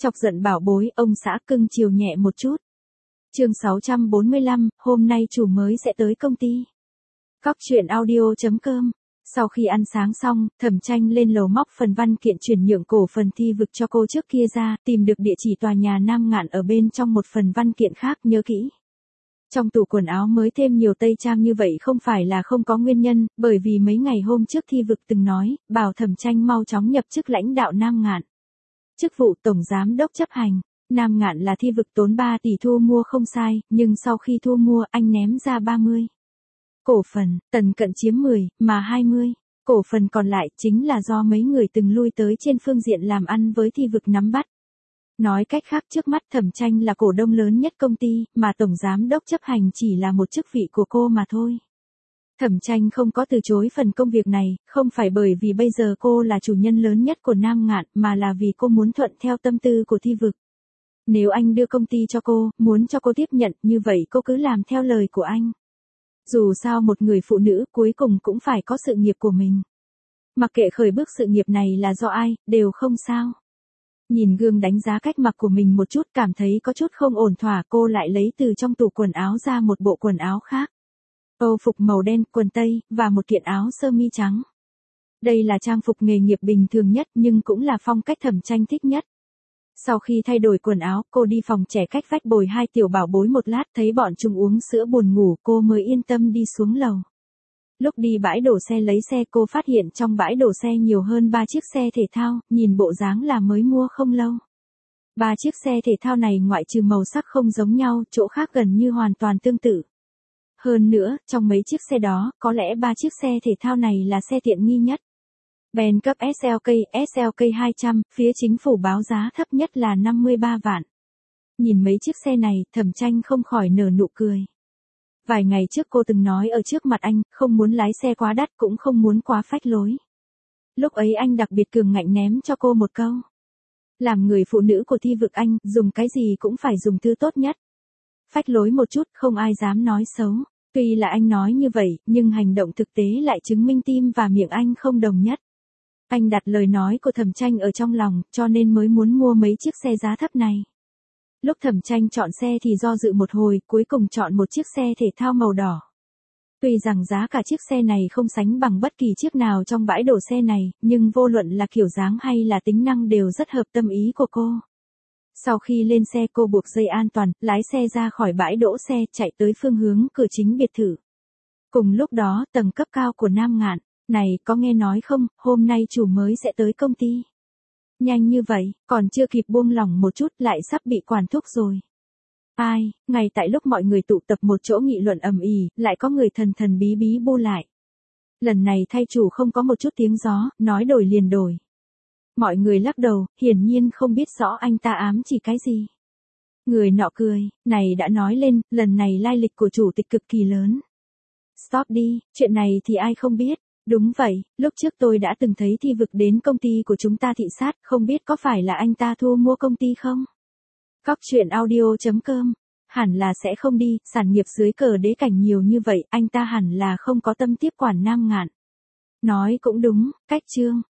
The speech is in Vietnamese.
Chọc giận bảo bối, ông xã cưng chiều nhẹ một chút. Chương 645, hôm nay chủ mới sẽ tới công ty. Cóc truyện audio.com. Sau khi ăn sáng xong, Thẩm Tranh lên lầu móc phần văn kiện chuyển nhượng cổ phần Thi Vực cho cô trước kia ra, tìm được địa chỉ tòa nhà Nam Ngạn ở bên trong một phần văn kiện khác, nhớ kỹ. Trong tủ quần áo mới thêm nhiều tây trang như vậy không phải là không có nguyên nhân, bởi vì mấy ngày hôm trước Thi Vực từng nói, bảo Thẩm Tranh mau chóng nhập chức lãnh đạo Nam Ngạn. Chức vụ tổng giám đốc chấp hành. Nam Ngạn là Thi Vực tốn 3 tỷ thu mua không sai, nhưng sau khi thu mua anh ném ra 30 cổ phần, Tần Cận chiếm 10, mà 20 cổ phần còn lại chính là do mấy người từng lui tới trên phương diện làm ăn với Thi Vực nắm bắt. Nói cách khác, trước mắt Thẩm Tranh là cổ đông lớn nhất công ty, mà tổng giám đốc chấp hành chỉ là một chức vị của cô mà thôi. Thẩm Tranh không có từ chối phần công việc này, không phải bởi vì bây giờ cô là chủ nhân lớn nhất của Nam Ngạn, mà là vì cô muốn thuận theo tâm tư của Thi Vực. Nếu anh đưa công ty cho cô, muốn cho cô tiếp nhận, như vậy cô cứ làm theo lời của anh. Dù sao một người phụ nữ cuối cùng cũng phải có sự nghiệp của mình. Mặc kệ khởi bước sự nghiệp này là do ai, đều không sao. Nhìn gương đánh giá cách mặc của mình một chút, cảm thấy có chút không ổn thỏa, cô lại lấy từ trong tủ quần áo ra một bộ quần áo khác. Âu phục màu đen, quần tây, và một kiện áo sơ mi trắng. Đây là trang phục nghề nghiệp bình thường nhất nhưng cũng là phong cách Thẩm Tranh thích nhất. Sau khi thay đổi quần áo, cô đi phòng trẻ cách vách bồi hai tiểu bảo bối một lát, thấy bọn chúng uống sữa buồn ngủ, cô mới yên tâm đi xuống lầu. Lúc đi bãi đổ xe lấy xe, cô phát hiện trong bãi đổ xe nhiều hơn 3 chiếc xe thể thao, nhìn bộ dáng là mới mua không lâu. 3 chiếc xe thể thao này ngoại trừ màu sắc không giống nhau, chỗ khác gần như hoàn toàn tương tự. Hơn nữa, trong mấy chiếc xe đó, có lẽ 3 chiếc xe thể thao này là xe tiện nghi nhất. Benz cấp SLK 200, phía chính phủ báo giá thấp nhất là 53 vạn. Nhìn mấy chiếc xe này, Thẩm Tranh không khỏi nở nụ cười. Vài ngày trước cô từng nói ở trước mặt anh, không muốn lái xe quá đắt cũng không muốn quá phách lối. Lúc ấy anh đặc biệt cường ngạnh ném cho cô một câu. Làm người phụ nữ của Thi Vực anh, dùng cái gì cũng phải dùng thứ tốt nhất. Phách lối một chút, không ai dám nói xấu. Tuy là anh nói như vậy, nhưng hành động thực tế lại chứng minh tim và miệng anh không đồng nhất. Anh đặt lời nói của Thẩm Tranh ở trong lòng, cho nên mới muốn mua mấy chiếc xe giá thấp này. Lúc Thẩm Tranh chọn xe thì do dự một hồi, cuối cùng chọn một chiếc xe thể thao màu đỏ. Tuy rằng giá cả chiếc xe này không sánh bằng bất kỳ chiếc nào trong bãi đổ xe này, nhưng vô luận là kiểu dáng hay là tính năng đều rất hợp tâm ý của cô. Sau khi lên xe, cô buộc dây an toàn, lái xe ra khỏi bãi đỗ xe, chạy tới phương hướng cửa chính biệt thự. Cùng lúc đó, tầng cấp cao của Nam Ngạn, này, có nghe nói không, hôm nay chủ mới sẽ tới công ty. Nhanh như vậy, còn chưa kịp buông lỏng một chút lại sắp bị quản thúc rồi. Ai, ngay tại lúc mọi người tụ tập một chỗ nghị luận ầm ĩ, lại có người thần thần bí bí bu lại. Lần này thay chủ không có một chút tiếng gió, nói đổi liền đổi. Mọi người lắc đầu, hiển nhiên không biết rõ anh ta ám chỉ cái gì. Người nọ cười, này đã nói lên, lần này lai lịch của chủ tịch cực kỳ lớn. Stop đi, chuyện này thì ai không biết. Đúng vậy, lúc trước tôi đã từng thấy Thi Vực đến công ty của chúng ta thị sát, không biết có phải là anh ta thu mua công ty không? Cóc truyện audio.com. Hẳn là sẽ không đi, sản nghiệp dưới cờ đế cảnh nhiều như vậy, anh ta hẳn là không có tâm tiếp quản Nam Ngạn. Nói cũng đúng, cách chương.